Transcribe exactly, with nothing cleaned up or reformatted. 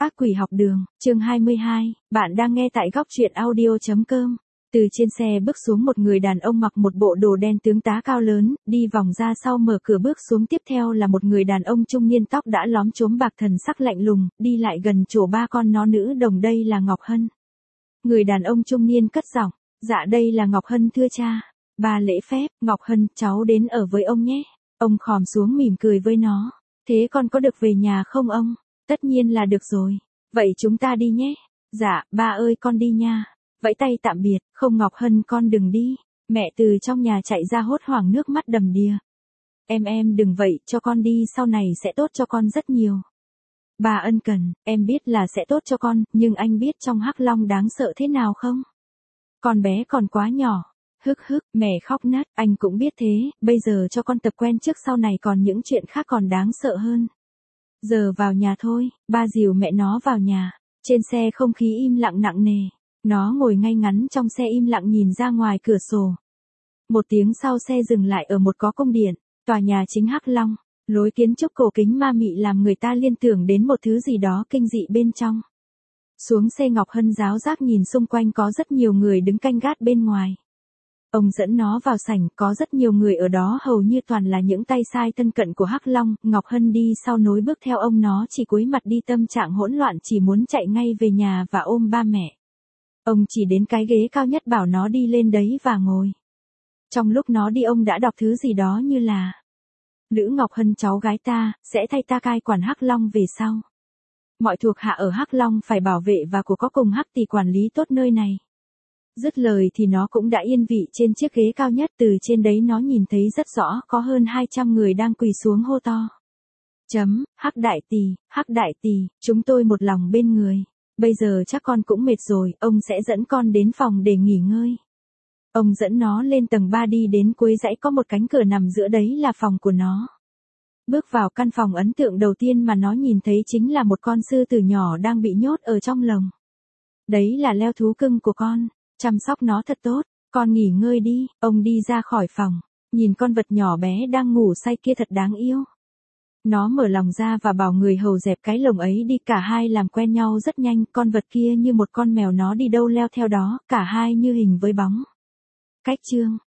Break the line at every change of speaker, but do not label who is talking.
Ác quỷ học đường, chương hai mươi hai, bạn đang nghe tại góc truyện audio chấm com. Từ trên xe bước xuống một người đàn ông mặc một bộ đồ đen tướng tá cao lớn, đi vòng ra sau mở cửa bước xuống, tiếp theo là một người đàn ông trung niên tóc đã lóm chốm bạc, thần sắc lạnh lùng, đi lại gần chỗ ba con nó nữ đồng. Đây là Ngọc Hân. Người đàn ông trung niên cất giọng, dạ đây là Ngọc Hân thưa cha. Ba lễ phép, Ngọc Hân, cháu đến ở với ông nhé. Ông khom xuống mỉm cười với nó. Thế con có được về nhà không ông? Tất nhiên là được rồi. Vậy chúng ta đi nhé. Dạ, ba ơi con đi nha. Vẫy tay tạm biệt. Không Ngọc Hân con đừng đi. Mẹ từ trong nhà chạy ra hốt hoảng nước mắt đầm đìa. Em em đừng vậy, cho con đi, sau này sẽ tốt cho con rất nhiều. Bà ân cần, em biết là sẽ tốt cho con, nhưng anh biết trong Hắc Long đáng sợ thế nào không? Con bé còn quá nhỏ. Hức hức, mẹ khóc nát, anh cũng biết thế, bây giờ cho con tập quen trước, sau này còn những chuyện khác còn đáng sợ hơn. Giờ vào nhà thôi, ba dìu mẹ nó vào nhà. Trên xe không khí im lặng nặng nề. Nó ngồi ngay ngắn trong xe im lặng nhìn ra ngoài cửa sổ. Một tiếng sau xe dừng lại ở một có cung điện, tòa nhà chính Hắc Long. Lối kiến trúc cổ kính ma mị làm người ta liên tưởng đến một thứ gì đó kinh dị bên trong. Xuống xe Ngọc Hân giáo giác nhìn xung quanh, có rất nhiều người đứng canh gác bên ngoài. Ông dẫn nó vào sảnh, có rất nhiều người ở đó, hầu như toàn là những tay sai thân cận của Hắc Long. Ngọc Hân đi sau nối bước theo ông, nó chỉ cúi mặt đi, tâm trạng hỗn loạn, chỉ muốn chạy ngay về nhà và ôm ba mẹ. Ông chỉ đến cái ghế cao nhất bảo nó đi lên đấy và ngồi. Trong lúc nó đi, ông đã đọc thứ gì đó như là: Lữ Ngọc Hân cháu gái ta, sẽ thay ta cai quản Hắc Long về sau. Mọi thuộc hạ ở Hắc Long phải bảo vệ và của có cùng Hắc tỷ quản lý tốt nơi này. Dứt lời thì nó cũng đã yên vị trên chiếc ghế cao nhất, từ trên đấy nó nhìn thấy rất rõ, có hơn hai trăm người đang quỳ xuống hô to. Chấm, Hắc đại tỷ, Hắc đại tỷ, chúng tôi một lòng bên người. Bây giờ chắc con cũng mệt rồi, ông sẽ dẫn con đến phòng để nghỉ ngơi. Ông dẫn nó lên tầng ba, đi đến cuối dãy có một cánh cửa nằm giữa đấy là phòng của nó. Bước vào căn phòng, ấn tượng đầu tiên mà nó nhìn thấy chính là một con sư tử nhỏ đang bị nhốt ở trong lồng. Đấy là leo thú cưng của con. Chăm sóc nó thật tốt, con nghỉ ngơi đi. Ông đi ra khỏi phòng, nhìn con vật nhỏ bé đang ngủ say kia thật đáng yêu. Nó mở lòng ra và bảo người hầu dẹp cái lồng ấy đi. Cả hai làm quen nhau rất nhanh, con vật kia như một con mèo, nó đi đâu leo theo đó, cả hai như hình với bóng. Cách chương